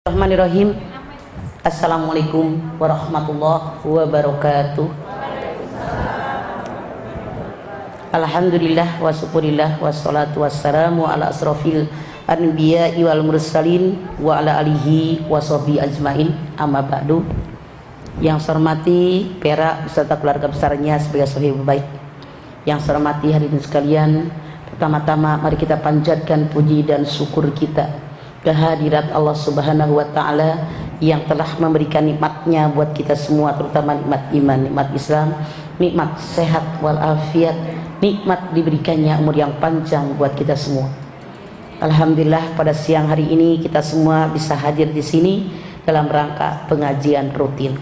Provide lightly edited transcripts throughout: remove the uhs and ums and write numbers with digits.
Bismillahirrahmanirrahim. Assalamualaikum warahmatullahi wabarakatuh. Alhamdulillah wa syukurillah wassalatu wassalamu ala asrofil anbiya'i wal mursalin wa ala alihi wa sahbihi ajmain, amma ba'du. Yang saya hormati Perak beserta keluarga besarnya sebagai sahib baik. Yang saya hormati hadirin sekalian, pertama-tama mari kita panjatkan puji dan syukur kita kehadirat Allah Subhanahu wa Ta'ala yang telah memberikan nikmatnya buat kita semua, terutama nikmat iman, nikmat Islam, nikmat sehat walafiat, nikmat diberikannya umur yang panjang buat kita semua. Alhamdulillah pada siang hari ini kita semua bisa hadir di sini dalam rangka pengajian rutin.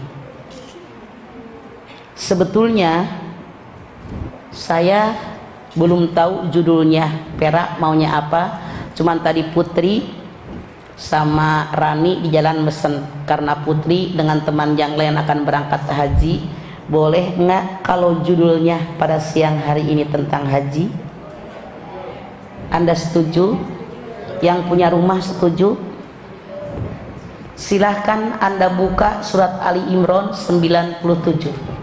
Sebetulnya saya belum tahu judulnya Perak maunya apa, cuman tadi Putri sama Rani di jalan mesen, karena Putri dengan teman yang lain akan berangkat haji. Boleh nggak kalau judulnya pada siang hari ini tentang haji? Anda setuju? Yang punya rumah setuju? Silahkan Anda buka surat Ali Imran 97.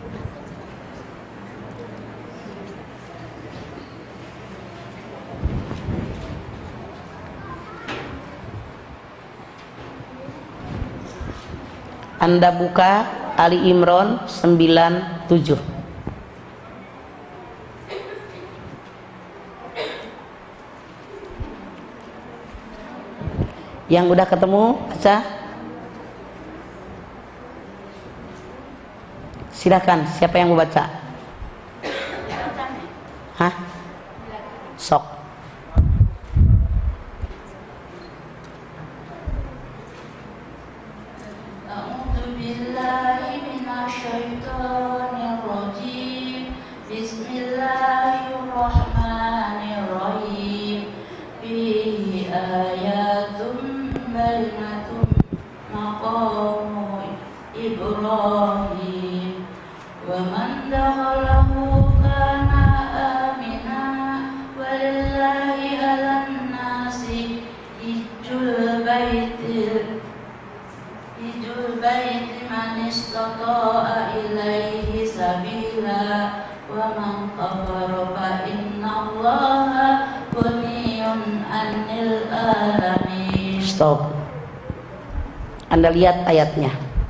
Anda buka Ali Imran 97. Yang udah ketemu baca. Silakan, siapa yang mau baca? Hah? Sok. Bismillahirrahmanirrahim. Fihi ayatum bayyinatum maqamu Ibrahim wa man dakhalahu kana amina walillahi 'alan nasi hijjul baiti man istata'a ilaihi sabila wa man kafara fa innallaha ghaniyun 'anil alamin. Stop. Anda lihat ayatnya.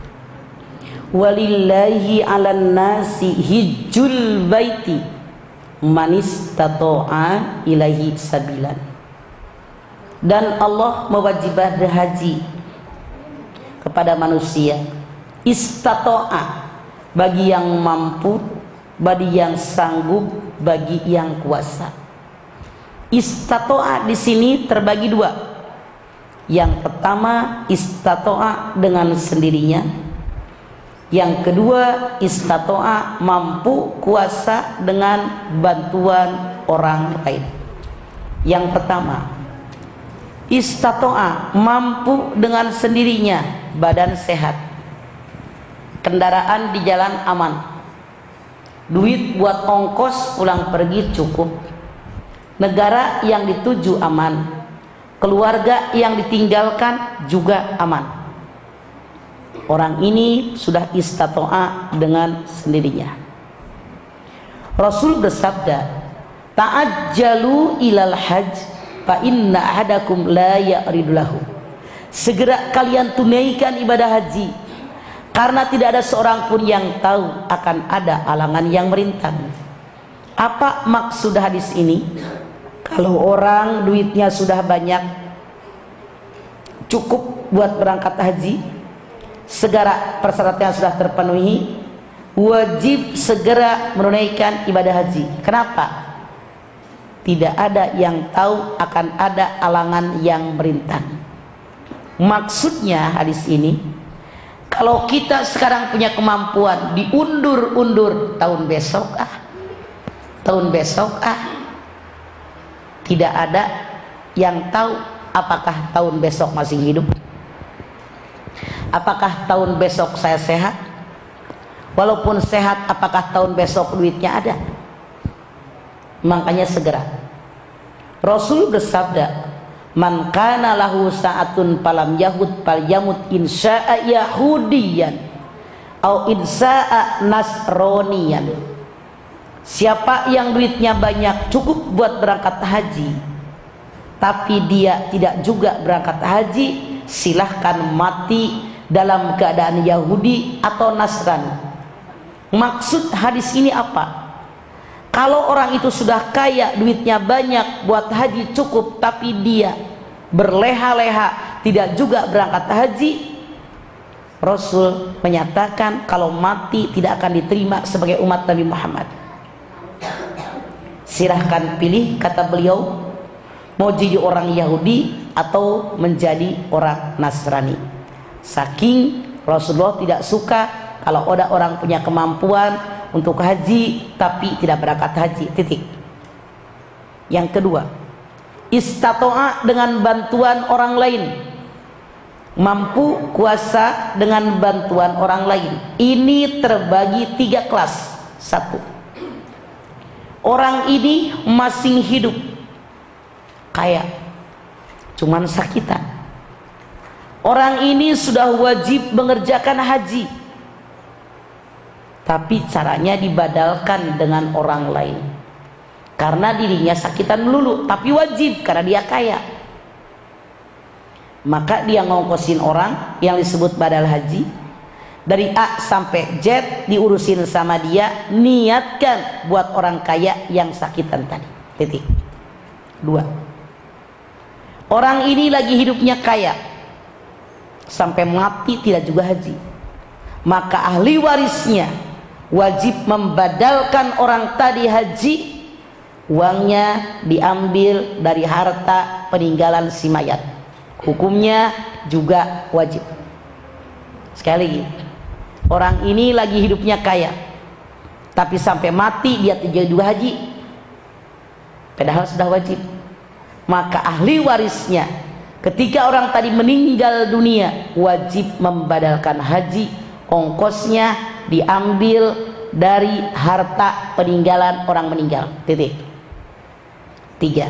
Walillahi 'alan nasi hijjul baiti man istata'a ilaihi sabilan. Dan Allah mewajibkan haji kepada manusia, istata'a, bagi yang mampu, bagi yang sanggup, bagi yang kuasa. Istata'a di sini terbagi dua. Yang pertama istata'a dengan sendirinya. Yang kedua istata'a mampu, kuasa dengan bantuan orang lain. Yang pertama istata'a mampu dengan sendirinya, badan sehat, kendaraan di jalan aman, duit buat ongkos pulang pergi cukup, negara yang dituju aman, keluarga yang ditinggalkan juga aman. Orang ini sudah istata'a dengan sendirinya. Rasul bersabda, ta'ajjalu ilal hajj fa inna ahadakum la ya'ridu lahu. Segera kalian tunaikan ibadah haji, karena tidak ada seorang pun yang tahu akan ada halangan yang merintang. Apa maksud hadis ini? Kalau orang duitnya sudah banyak, cukup buat berangkat haji, segera persyaratannya sudah terpenuhi, wajib segera menunaikan ibadah haji. Kenapa? Tidak ada yang tahu akan ada halangan yang merintang. Maksudnya hadis ini, kalau kita sekarang punya kemampuan diundur-undur tahun besok tidak ada yang tahu apakah tahun besok masih hidup, apakah tahun besok saya sehat, walaupun sehat apakah tahun besok duitnya ada. Makanya segera Rasul bersabda, Man kana lahu sa'atun falam yahud falyamut insya'a yahudiyan au insya'a nasroniyan. Siapa yang duitnya banyak cukup buat berangkat haji, tapi dia tidak juga berangkat haji, silahkan mati dalam keadaan Yahudi atau Nasrani. Maksud hadis ini apa? Kalau orang itu sudah kaya, duitnya banyak, buat haji cukup, tapi dia berleha-leha tidak juga berangkat haji, Rasul menyatakan kalau mati tidak akan diterima sebagai umat Nabi Muhammad. Silahkan pilih, kata beliau, mau jadi orang Yahudi atau menjadi orang Nasrani. Saking Rasulullah tidak suka kalau ada orang punya kemampuan untuk haji tapi tidak berangkat haji, titik. Yang kedua, istato'a dengan bantuan orang lain, mampu kuasa dengan bantuan orang lain. Ini terbagi 3 kelas. 1, orang ini masih hidup, kaya, cuman sakitan. Orang ini sudah wajib mengerjakan haji, tapi caranya dibadalkan dengan orang lain, karena dirinya sakitan melulu, tapi wajib karena dia kaya. Maka dia ngongkosin orang yang disebut badal haji, dari A sampai Z diurusin sama dia, niatkan buat orang kaya yang sakitan tadi, titik. 2, orang ini lagi hidupnya kaya sampai mati tidak juga haji, maka ahli warisnya wajib membadalkan orang tadi haji, uangnya diambil dari harta peninggalan si mayat, hukumnya juga wajib. Sekali lagi, orang ini lagi hidupnya kaya tapi sampai mati dia tidak juga haji, padahal sudah wajib, maka ahli warisnya ketika orang tadi meninggal dunia wajib membadalkan haji, ongkosnya diambil dari harta peninggalan orang meninggal, titik. 3,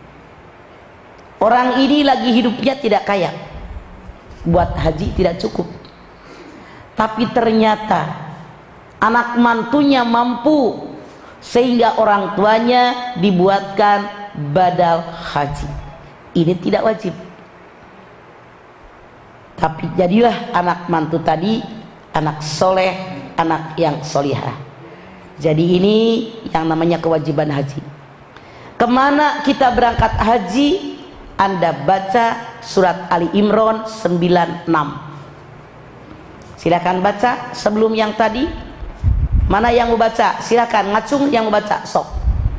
orang ini lagi hidupnya tidak kaya, buat haji tidak cukup, tapi ternyata anak mantunya mampu sehingga orang tuanya dibuatkan badal haji. Ini tidak wajib, tapi jadilah anak mantu tadi anak soleh, anak yang solihah. Jadi ini yang namanya kewajiban haji. Kemana kita berangkat haji? Anda baca surat Ali Imran 96. Silakan baca sebelum yang tadi. Mana yang mau baca? Silakan, ngacung yang mau baca, sok.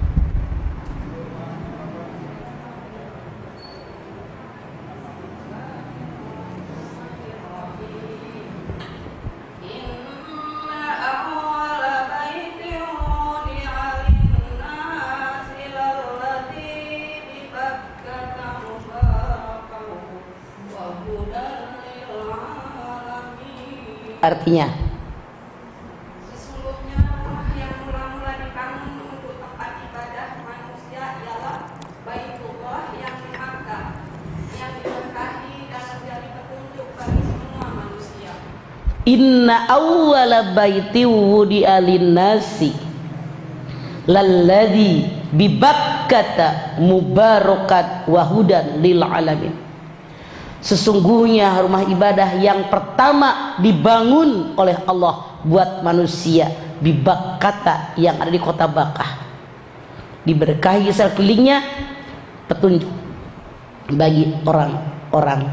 Artinya sesungguhnya rumah yang mula-mula dibangun untuk tempat ibadah manusia ialah Baitullah yang di Makkah, yang diberkahi dan menjadi petunjuk bagi semua manusia. Inna awwala baiti wudi'a lin-nasi lalladzi bi Bakkata mubarakat wa hudan lil alamin. Sesungguhnya rumah ibadah yang pertama dibangun oleh Allah buat manusia di Bakkata, yang ada di kota Bakkah, diberkahi sekelilingnya, petunjuk bagi orang-orang.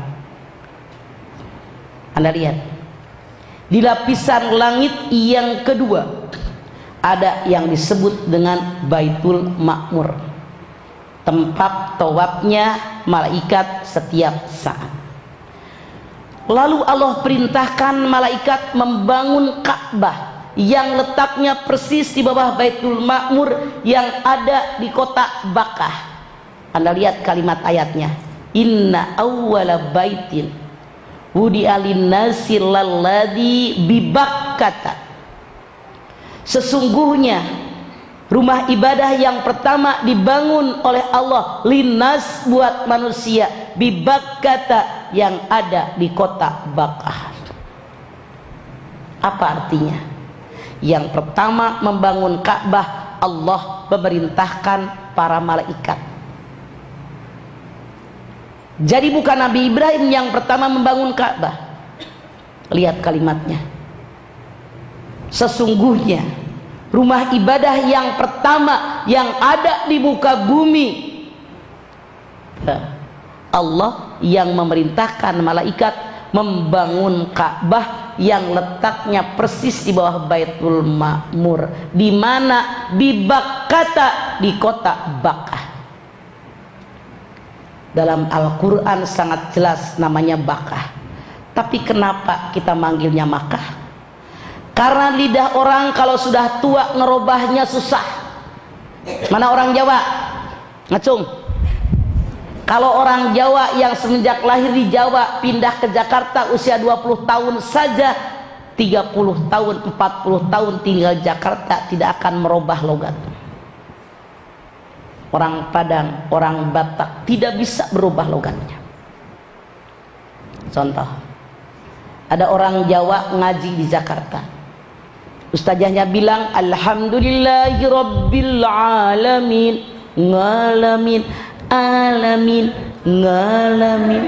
Anda lihat di lapisan langit yang kedua ada yang disebut dengan Baitul Ma'mur, tempat tawafnya malaikat setiap saat. Lalu Allah perintahkan malaikat membangun Ka'bah yang letaknya persis di bawah Baitul Ma'mur yang ada di kota Bakkah. Anda lihat kalimat ayatnya, inna awwala baitin wudi'a lin-nasi lalladzi bi Bakkata. Sesungguhnya Rumah ibadah yang pertama dibangun oleh Allah linnas, buat manusia, bi Bakkah, yang ada di kota Bakkah. Apa artinya? Yang pertama membangun Ka'bah, Allah memerintahkan para malaikat. Jadi bukan Nabi Ibrahim yang pertama membangun Ka'bah. Lihat kalimatnya. Sesungguhnya rumah ibadah yang pertama yang ada di muka bumi, Allah yang memerintahkan malaikat membangun Ka'bah yang letaknya persis di bawah Baitul Ma'mur, di mana? Di Bakkah, di kota Bakkah. Dalam Al-Quran sangat jelas namanya Bakkah. Tapi kenapa kita manggilnya Makkah? Karena lidah orang kalau sudah tua ngerubahnya susah. Mana orang Jawa? Ngacung. Kalau orang Jawa yang semenjak lahir di Jawa pindah ke Jakarta usia 20 tahun saja, 30 tahun, 40 tahun tinggal di Jakarta tidak akan merubah logat. Orang Padang, orang Batak tidak bisa berubah logatnya. Contoh, ada orang Jawa ngaji di Jakarta, ustazahnya bilang alhamdulillahirabbil alamin, ngalamin, alamin, ngalamin.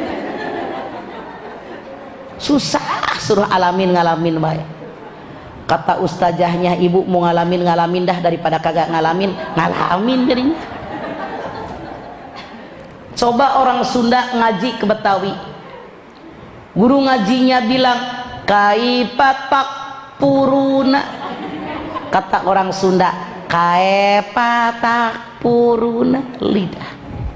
Susah suruh alamin ngalamin baik. Kata ustazahnya, ibu mau ngalamin ngalamin dah daripada kagak ngalamin ngalamin jadinya. Coba orang Sunda ngaji ke Betawi, guru ngajinya bilang kaipatak puruna. Kata orang Sunda, kaipatak puruna, lidah.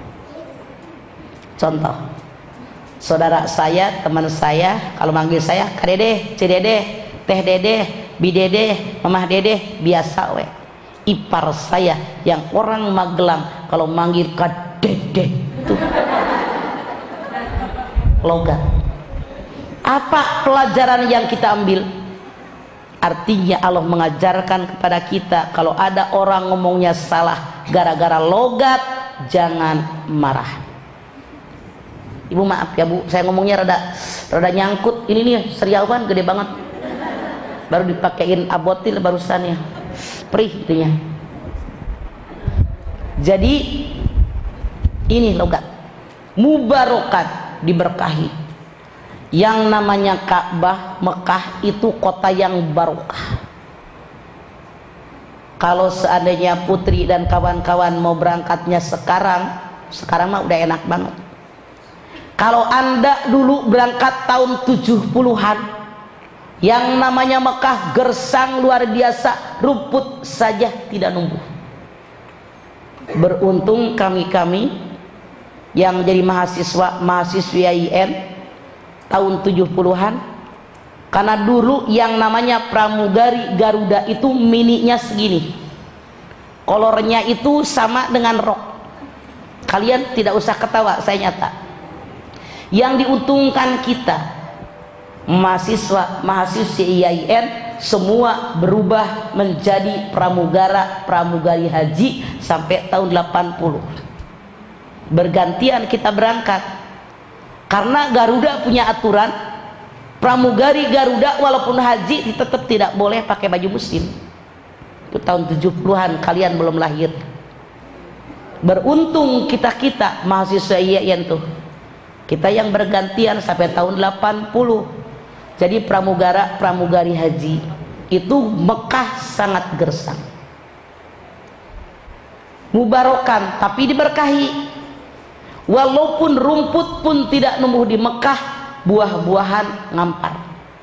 Contoh, saudara saya, teman saya, kalau manggil saya Kak Dede, Cidede, Teh Dede, Bidede, Mamah Dede, biasa we. Ipar saya yang orang Magelang kalau manggil Kak Dede itu logat. Apa pelajaran yang kita ambil? Artinya Allah mengajarkan kepada kita kalau ada orang ngomongnya salah gara-gara logat, jangan marah. Ibu maaf ya Bu, saya ngomongnya rada nyangkut. Ini nih seriawan gede banget, baru dipakein abotil barusan ya, perih itunya. Jadi ini logat mubarokat, diberkahi. Yang namanya Ka'bah Mekah itu kota yang barokah. Kalau seandainya Putri dan kawan-kawan mau berangkatnya sekarang mah udah enak banget. Kalau Anda dulu berangkat tahun 70-an, yang namanya Mekah gersang luar biasa, rumput saja tidak numbuh. Beruntung kami yang jadi mahasiswi IAIN tahun 70-an, karena dulu yang namanya pramugari Garuda itu mininya segini, kolornya itu sama dengan rok. Kalian tidak usah ketawa, saya nyata. Yang diuntungkan kita mahasiswi IAIN semua berubah menjadi pramugari haji sampai tahun 80. Bergantian kita berangkat karena Garuda punya aturan, pramugari Garuda walaupun haji tetap tidak boleh pakai baju muslim. Itu tahun 70-an, kalian belum lahir. Beruntung kita mahasiswa IAIN tuh, kita yang bergantian sampai tahun 80. Jadi pramugari haji itu Mekah sangat gersang, mubarokan, tapi diberkahi. Walaupun rumput pun tidak numbuh di Mekah, buah-buahan ngampar,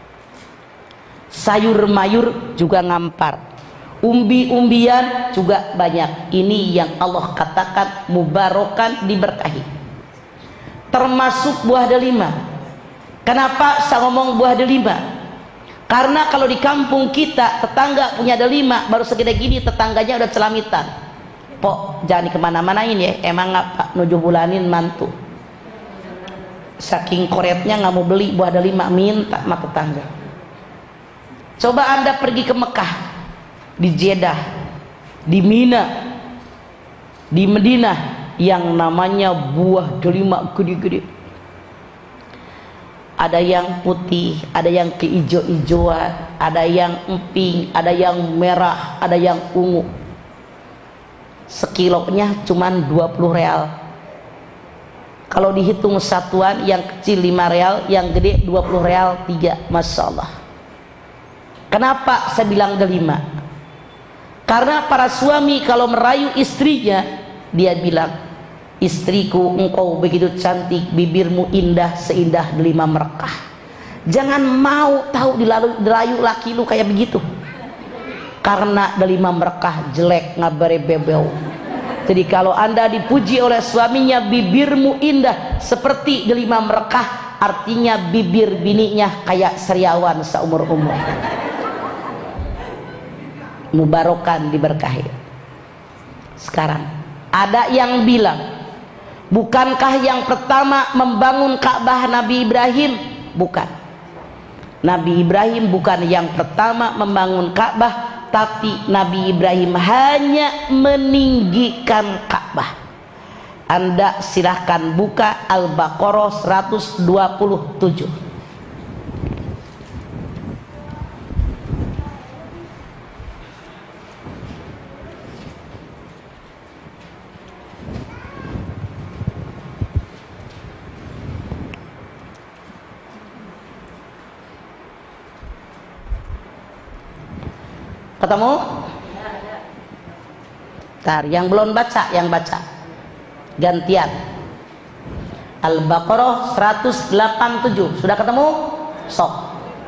sayur mayur juga ngampar, umbi-umbian juga banyak. Ini yang Allah katakan mubarokan, diberkahi. Termasuk buah delima. Kenapa saya ngomong buah delima? Karena kalau di kampung kita tetangga punya delima baru segede gini, tetangganya udah celamitan. Pok jangan kemana-manain ya, emang ngapa nuju bulanin mantu, saking koretnya nggak mau beli buah delima, minta sama tetangga. Coba Anda pergi ke Mekah, di Jeddah, di Mina, di Madinah, yang namanya buah delima gede-gede. Ada yang putih, ada yang keijo-ijoan, ada yang emping, ada yang merah, ada yang ungu. Sekilonya cuman 20 real. Kalau dihitung satuan, yang kecil 5 real, yang gede 20 real 3. Masya Allah. Kenapa saya bilang delima? Karena para suami kalau merayu istrinya, dia bilang, istriku, engkau begitu cantik, bibirmu indah seindah delima Mekkah. Jangan mau tahu dirayu laki lu kayak begitu, karena delima Mekkah jelek, ngabare bebeu. Jadi kalau anda dipuji oleh suaminya, bibirmu indah seperti delima Mekkah, artinya bibir bininya kayak sariawan seumur umur. Mubarokan, diberkahi. Sekarang ada yang bilang, bukankah yang pertama membangun Ka'bah Nabi Ibrahim? Bukan. Nabi Ibrahim bukan yang pertama membangun Ka'bah, tapi Nabi Ibrahim hanya meninggikan Ka'bah. Anda silahkan buka Al-Baqarah 127. Ketemu? Ntar, yang belum baca, yang baca gantian. Al-Baqarah 187. Sudah ketemu? Sok.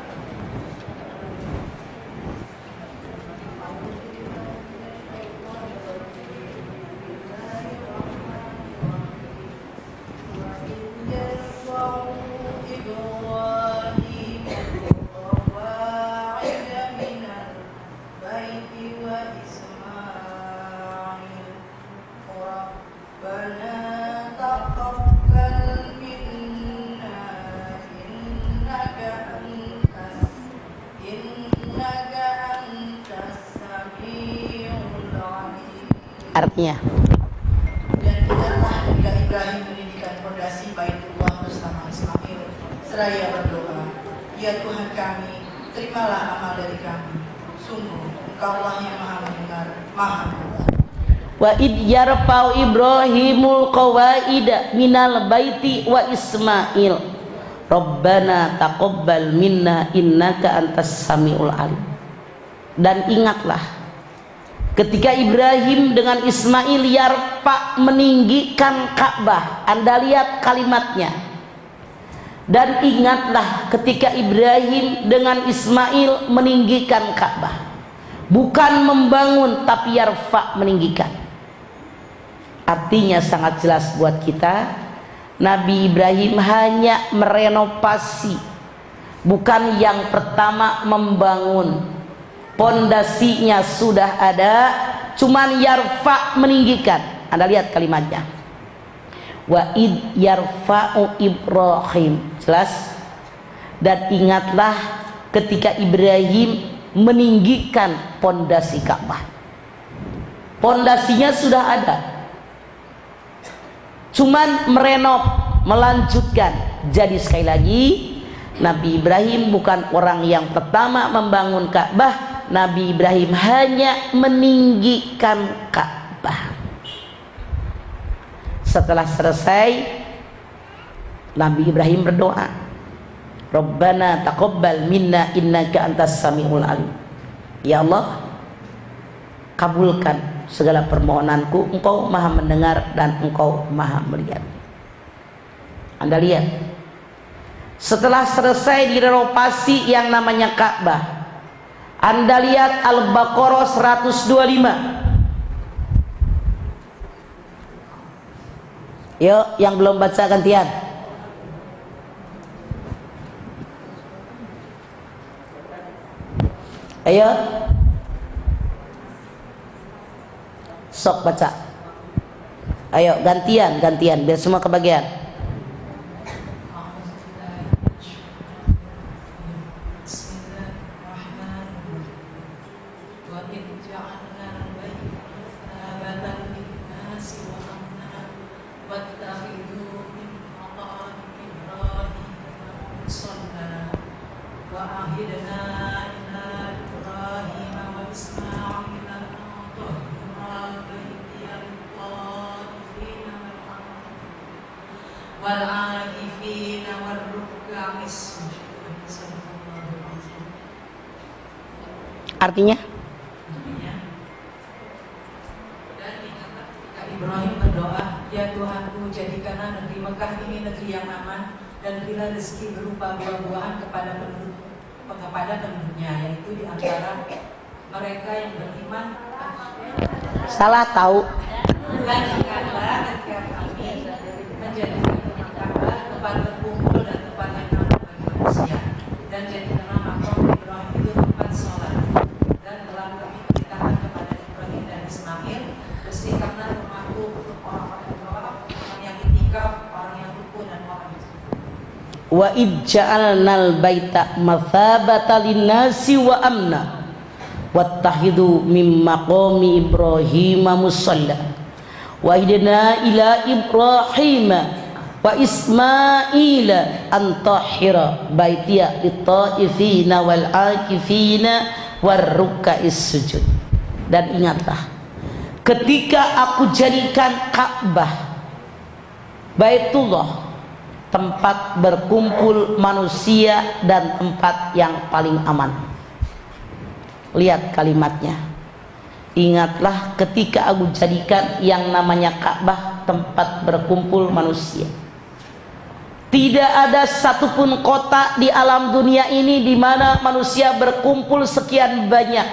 Artinya, dan ingatlah ketika Ibrahim mendirikan fondasi Baitullah bersama Ismail, seraya berdoa, ya Tuhan kami, terimalah amal dari kami. Sungguh Engkaulah yang Maha mendengar, Maha melihat. wa id yarfa'u Ibrahimul qawaida minal baiti wa Ismail Rabbana taqabbal minna innaka antas samiul alim. Dan ingatlah ketika Ibrahim dengan Ismail yarfa, meninggikan Ka'bah. Anda lihat kalimatnya. Dan ingatlah ketika Ibrahim dengan Ismail meninggikan Ka'bah. Bukan membangun, tapi yarfa, meninggikan. Artinya sangat jelas buat kita, Nabi Ibrahim hanya merenovasi, bukan yang pertama membangun. Pondasinya sudah ada, cuman yarfa, meninggikan. Anda lihat kalimatnya, wa id yarfa'u Ibrahim, jelas. Dan ingatlah ketika Ibrahim meninggikan pondasi Ka'bah. Pondasinya sudah ada, cuman merenov, melanjutkan. Jadi sekali lagi, Nabi Ibrahim bukan orang yang pertama membangun Ka'bah. Nabi Ibrahim hanya meninggikan Ka'bah. Setelah selesai, Nabi Ibrahim berdoa, Rabbana taqabbal minna innaka antas samiul alim. Ya Allah, kabulkan segala permohonanku, Engkau Maha mendengar dan Engkau Maha melihat. Anda lihat, setelah selesai direnovasi yang namanya Ka'bah, Anda lihat Al-Baqarah 125. Yuk, yang belum baca gantian. Ayo, sok baca. Ayo gantian, biar semua kebagian. وعهدنا إلى إبراهيم وإسماعيل أن طهر بيتي للطائفين والعاكفين والركع السجود. Artinya? Dan ingatlah ketika Ibrahim berdoa, ya Tuhanku, jadikanlah negeri Mekah ini negeri yang aman, dan berilah rezeki berupa buah-buahan kepada penduduknya, yaitu di antara mereka yang beriman. Salah tahu. Dan ingatlah ketika kami menjadikan rumah Ka'bah tempat berkumpul dan tempat yang aman bagi manusia, dan jadikanlah makam Ibrahim itu tempat sholat. Dan telah kami perintahkan kepada Ibrahim dan Ismail, bersihkanlah rumahku untuk orang-orang yang itikaf, orang yang rukun dan orang yang Wa ij'alnal baita mathabatan linnasi wa amna wattakhidhu min maqami Ibrahim musalla wa idna ila Ibrahim wa Ismail an tahhira baitiya lit-ta'ifina wal 'akifina warruka'is sujud. Dan ingatlah ketika aku jadikan Ka'bah Baitullah tempat berkumpul manusia dan tempat yang paling aman. Lihat kalimatnya. Ingatlah ketika aku jadikan yang namanya Ka'bah tempat berkumpul manusia. Tidak ada satupun kota di alam dunia ini di mana manusia berkumpul sekian banyak.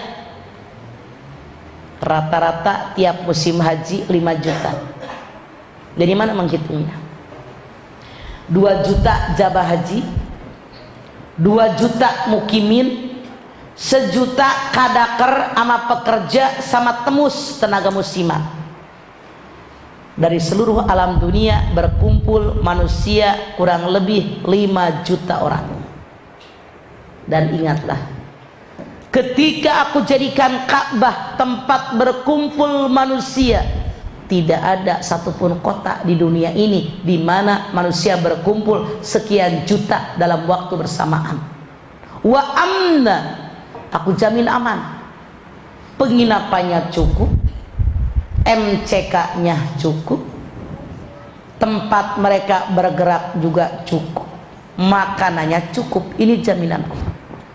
Rata-rata tiap musim haji 5 juta. Dari mana menghitungnya? 2 juta jabah haji, 2 juta mukimin, 1 juta kadaker sama pekerja sama temus tenaga musiman. Dari seluruh alam dunia berkumpul manusia kurang lebih 5 juta orang. Dan ingatlah ketika aku jadikan Ka'bah tempat berkumpul manusia, tidak ada satupun kota di dunia ini di mana manusia berkumpul sekian juta dalam waktu bersamaan. Wa amna, aku jamin aman. Penginapannya cukup, MCK-nya cukup, tempat mereka bergerak juga cukup, makanannya cukup. Ini jaminan Allah.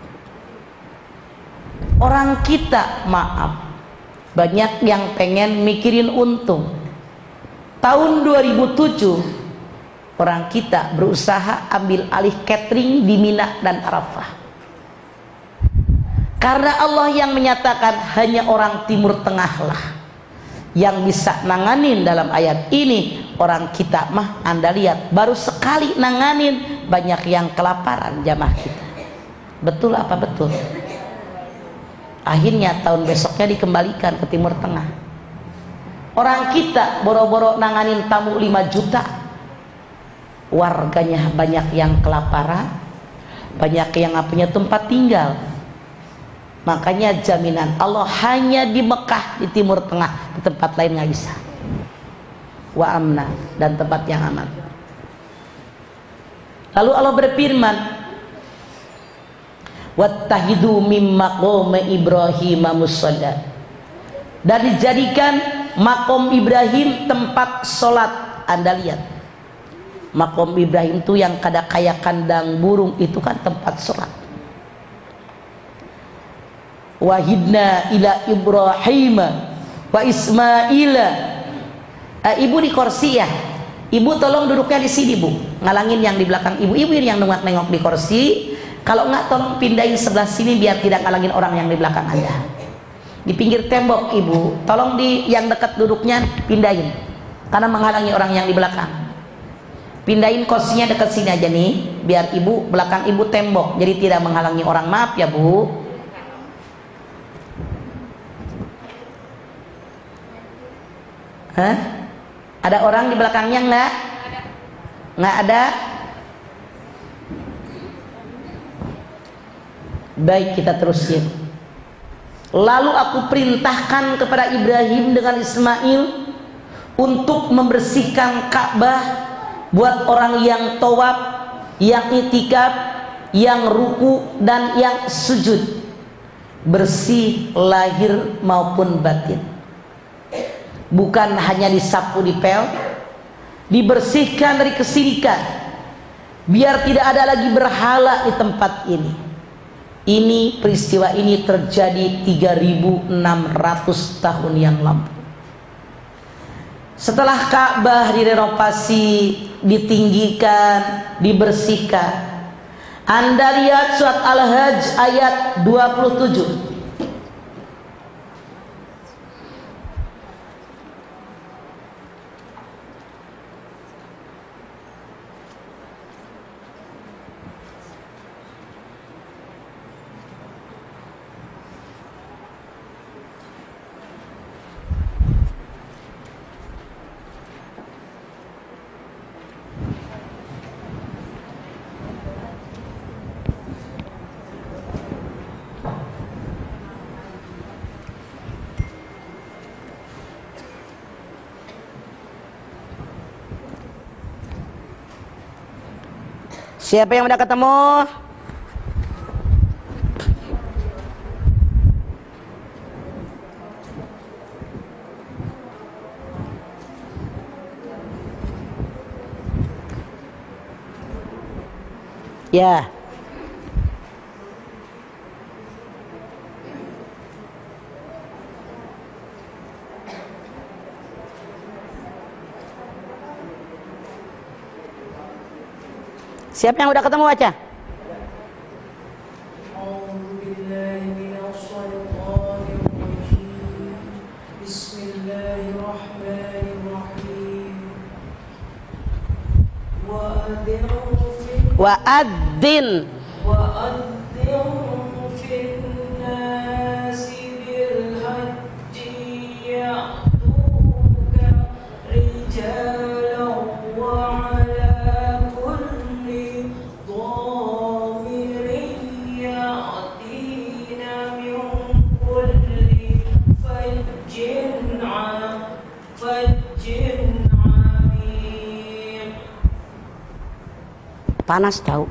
Orang kita, maaf, banyak yang pengen mikirin untung. Tahun 2007 orang kita berusaha ambil alih catering di Mina dan Arafah. Karena Allah yang menyatakan hanya orang Timur Tengah lah yang bisa nanganin dalam ayat ini. Orang kita mah Anda lihat baru sekali nanganin, banyak yang kelaparan jamaah kita. Betul apa betul? Akhirnya tahun besoknya dikembalikan ke Timur Tengah. Orang kita boro-boro nanganin tamu 5 juta, warganya banyak yang kelaparan, banyak yang gak punya tempat tinggal. Makanya jaminan Allah hanya di Mekah, di Timur Tengah, di tempat lain gak bisa. Wa amna, dan tempat yang aman. Lalu Allah berfirman, wattahidu mim maqami Ibrahim musalla, dan dijadikan makom Ibrahim tempat sholat. Anda lihat makom Ibrahim itu yang kada kayak kandang burung, itu kan tempat sholat. Wahidna ila Ibrahim wa Ismail. Ibu di kursi ya, ibu tolong duduknya di sini bu, ngalangin yang di belakang ibu. Ibu yang nengok di kursi. Kalau enggak tolong pindahin sebelah sini biar tidak ngalangin orang yang di belakang Anda. Di pinggir tembok ibu, tolong di yang dekat duduknya pindahin, karena menghalangi orang yang di belakang. Pindahin kursinya dekat sini aja nih, biar ibu belakang ibu tembok, jadi tidak menghalangi orang. Maaf ya bu. Hah? Ada orang di belakangnya enggak? Enggak ada. Baik, kita terusin. Lalu aku perintahkan kepada Ibrahim dengan Ismail untuk membersihkan Ka'bah buat orang yang tawaf, yang itikaf, yang ruku dan yang sujud, bersih lahir maupun batin. Bukan hanya disapu dipel, dibersihkan dari kesyirikan, biar tidak ada lagi berhala di tempat ini. Peristiwa ini terjadi 3.600 tahun yang lalu. Setelah Ka'bah direnovasi, ditinggikan, dibersihkan, Anda lihat surat Al-Hajj ayat 27. Siapa yang udah ketemu? Ya. Siapa yang udah ketemu baca? Wa'adzin panas tahu.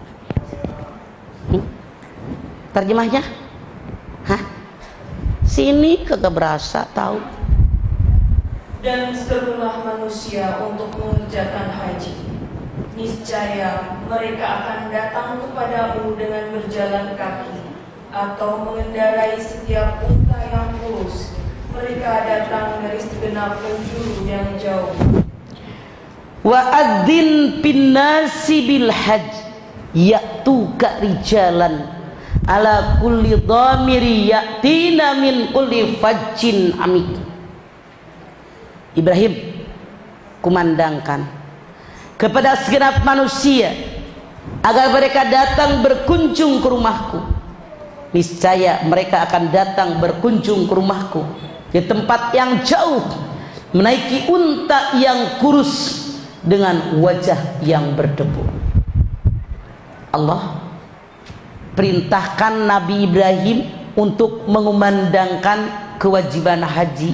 Terjemahnya? Hah? Sini kagak berasa tahu. Dan serulah manusia untuk mengerjakan haji. Niscaya mereka akan datang kepadamu dengan berjalan kaki atau mengendarai setiap unta yang kurus. Mereka datang dari segenap penjuru yang jauh. Wa'adzin pinnasi bil hajj ya'tuka rijalan ala kulli dhamiri ya'tina min kulli fajjin amik. Ibrahim, kumandangkan kepada segenap manusia agar mereka datang berkunjung ke rumahku. Niscaya mereka akan datang berkunjung ke rumahku di tempat yang jauh, menaiki unta yang kurus dengan wajah yang berdebu. Allah perintahkan Nabi Ibrahim untuk mengumandangkan kewajiban haji.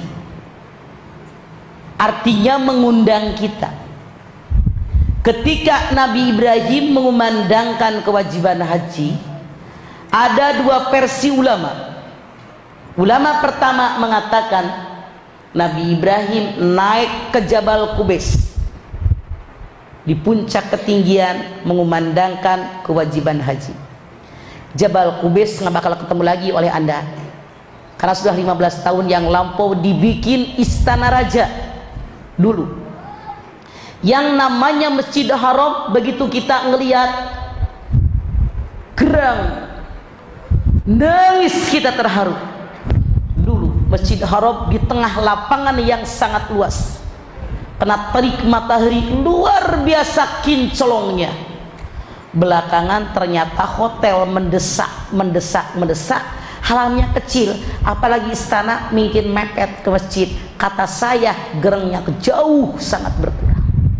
Artinya mengundang kita. Ketika Nabi Ibrahim mengumandangkan kewajiban haji, ada dua versi ulama. Ulama pertama mengatakan Nabi Ibrahim naik ke Jabal Qubais, di puncak ketinggian mengumandangkan kewajiban haji. Jabal Qubais nggak bakal ketemu lagi oleh Anda, karena sudah 15 tahun yang lampau dibikin istana raja dulu. Yang namanya Masjid Haram, begitu kita ngelihat gerang, nangis kita terharu. Dulu Masjid Haram di tengah lapangan yang sangat luas, kena terik matahari luar biasa kincolongnya. Belakangan ternyata hotel mendesak, halamnya kecil, apalagi istana mungkin mepet ke masjid. Kata saya gerengnya jauh sangat berkurang.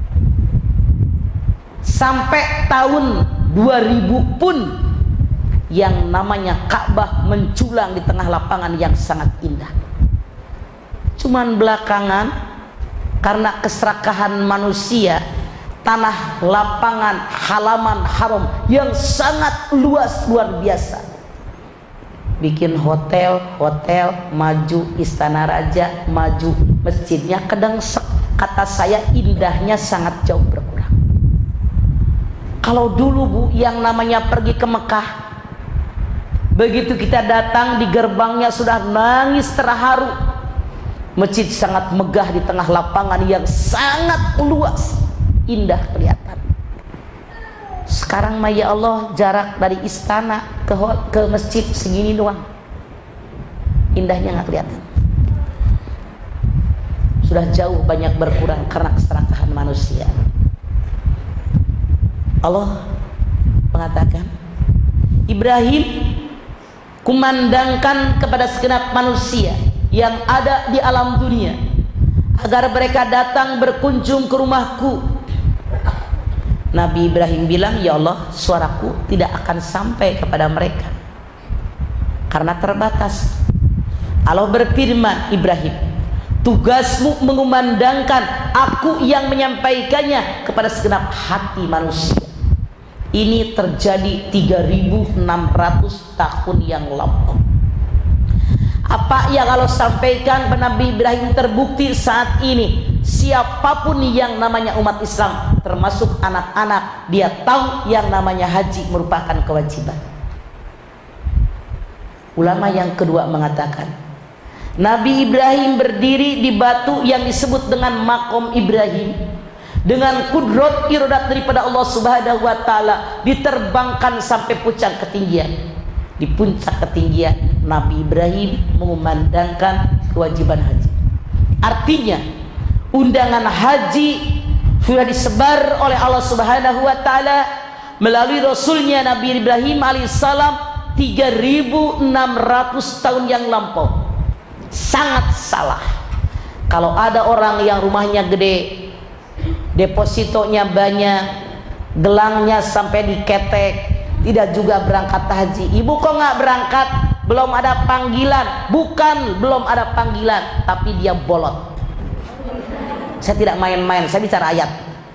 Sampai tahun 2000 pun yang namanya Ka'bah menculang di tengah lapangan yang sangat indah. Cuman belakangan karena keserakahan manusia, tanah lapangan halaman haram yang sangat luas luar biasa. Bikin hotel, maju istana raja, maju masjidnya, kadang kata saya indahnya sangat jauh berkurang. Kalau dulu Bu, yang namanya pergi ke Mekah, begitu kita datang di gerbangnya sudah nangis terharu. Masjid sangat megah di tengah lapangan yang sangat luas, indah kelihatan. Sekarang mah ya Allah, jarak dari istana ke masjid segini doang, indahnya nggak kelihatan. Sudah jauh banyak berkurang karena keserakahan manusia. Allah mengatakan, Ibrahim kumandangkan kepada segenap manusia yang ada di alam dunia agar mereka datang berkunjung ke rumahku. Nabi Ibrahim bilang, ya Allah, suaraku tidak akan sampai kepada mereka karena terbatas. Allah berfirman, Ibrahim, tugasmu mengumandangkan, aku yang menyampaikannya kepada segenap hati manusia. Ini terjadi 3.600 tahun yang lampau. Apa yang Allah sampaikan kepada Nabi Ibrahim terbukti saat ini. Siapapun yang namanya umat Islam, termasuk anak-anak, dia tahu yang namanya haji merupakan kewajiban. Ulama yang kedua mengatakan, Nabi Ibrahim berdiri di batu yang disebut dengan Maqam Ibrahim. Dengan kudrat iradat daripada Allah Subhanahu wa taala, diterbangkan sampai puncak ketinggian. Di puncak ketinggian Nabi Ibrahim mengumandangkan kewajiban haji. Artinya undangan haji sudah disebar oleh Allah Subhanahu wa taala melalui rasulnya Nabi Ibrahim alaihissalam 3.600 tahun yang lampau. Sangat salah kalau ada orang yang rumahnya gede, depositonya banyak, gelangnya sampai diketek, tidak juga berangkat haji. Ibu kok nggak berangkat? Belum ada panggilan. Bukan belum ada panggilan, tapi dia bolot. Saya tidak main-main, saya bicara ayat.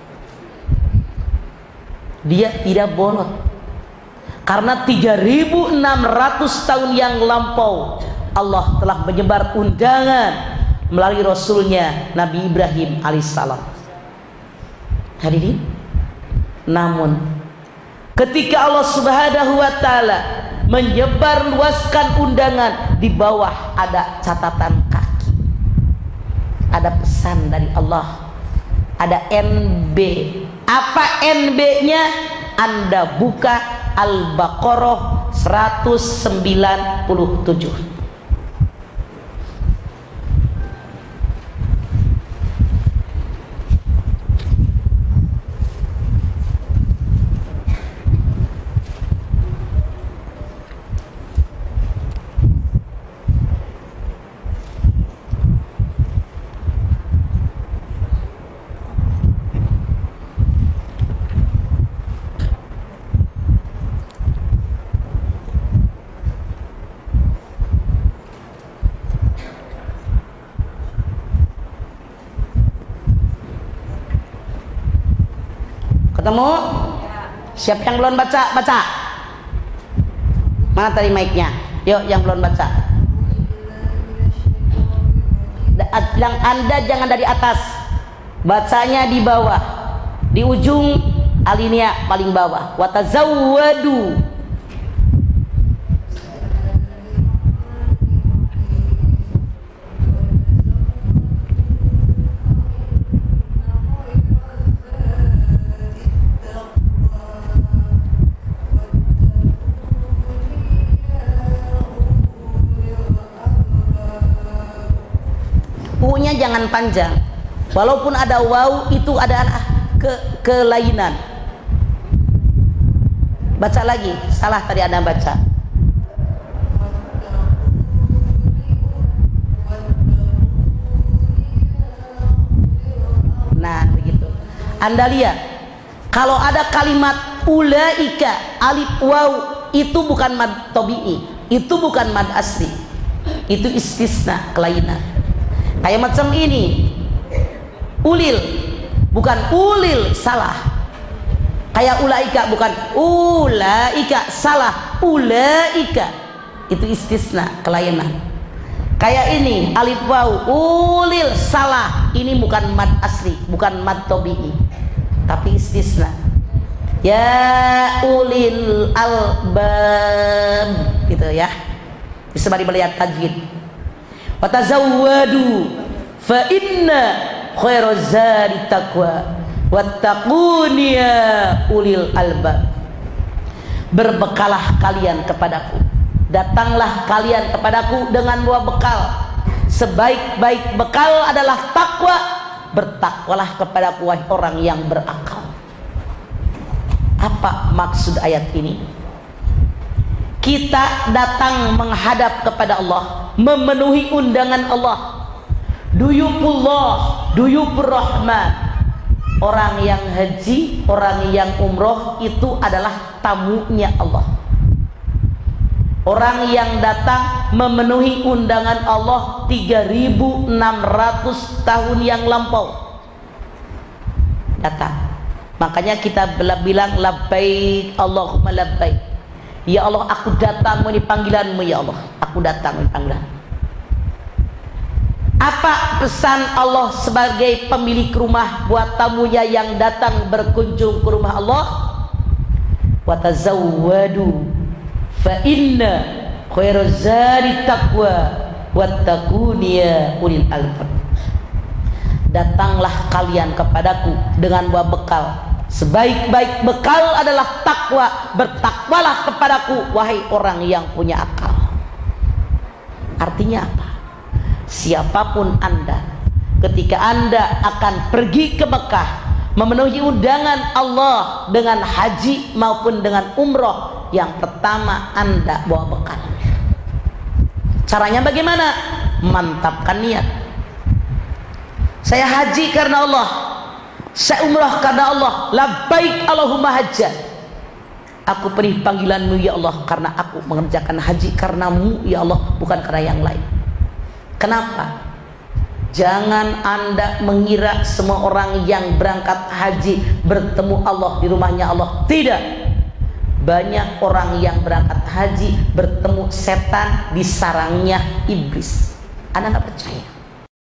Dia tidak bolot karena 3.600 tahun yang lampau Allah telah menyebar undangan melalui rasulnya Nabi Ibrahim alaihissalam. Hadirin, namun ketika Allah Subhanahu wa taala menyebar luaskan undangan, di bawah ada catatan kaki, ada pesan dari Allah, ada NB. Apa NB-nya? Anda buka Al-Baqarah 197. Ketemu? Siapa yang belum baca? Baca. Mana tadi mic-nya? Yuk, yang belum baca. Yang Anda jangan dari atas, bacanya di bawah, di ujung alinea paling bawah. Watazawwadu. U-nya jangan panjang, walaupun ada waw itu ada kelainan. Baca lagi, salah tadi Anda baca. Nah begitu. Anda lihat, kalau ada kalimat ulaika alif waw, itu bukan mad tabi'i, itu bukan mad asli, itu istisna, kelainan. Kayak macam ini, ulil bukan ulil salah. Kayak ulaika, bukan ulaika salah, ulaika itu istisna, kelainan. Kayak ini alif waw ulil salah, ini bukan mad asli, bukan mad tabi'i, tapi istisna. Ya ulil albab, gitu ya. Bisa melihat tajwid. Wa tazawwadu fa inna khairaz zadi taqwa wattaquni ya ulil albab. Berbekalah kalian kepadaku, datanglah kalian kepadaku dengan dua bekal. Sebaik-baik bekal adalah takwa. Bertakwalah kepadaku wahai orang yang berakal. Apa maksud ayat ini? Kita datang menghadap kepada Allah, memenuhi undangan Allah. Duyupullah, duyupur rahman. Orang yang haji, orang yang umroh itu adalah tamunya Allah. Orang yang datang memenuhi undangan Allah 3.600 tahun yang lampau datang. Makanya kita bilang labbaik Allahumma labbaik. Ya Allah, aku datang memenuhi panggilanmu ya Allah. Aku datang memenuhi panggilanmu. Apa pesan Allah sebagai pemilik rumah buat tamunya yang datang berkunjung ke rumah Allah? Wa tazawwadu fa inna khairaz zadi taqwa wattaquni ya ulil albab. Datanglah kalian kepadaku dengan dua bekal. Sebaik-baik bekal adalah takwa. Bertakwalah kepadaku wahai orang yang punya akal. Artinya apa? Siapapun Anda, ketika Anda akan pergi ke Mekah memenuhi undangan Allah dengan haji maupun dengan umroh, yang pertama Anda bawa bekal. Caranya bagaimana? Mantapkan niat. Saya haji karena Allah, saya umrah karena Allah. Labbaik Allahumma hajjah. Aku penuhi panggilanmu ya Allah, karena aku mengerjakan haji karenamu ya Allah, bukan karena yang lain. Kenapa? Jangan Anda mengira semua orang yang berangkat haji bertemu Allah di rumahnya Allah. Tidak. Banyak orang yang berangkat haji bertemu setan di sarangnya iblis. Anda nggak percaya?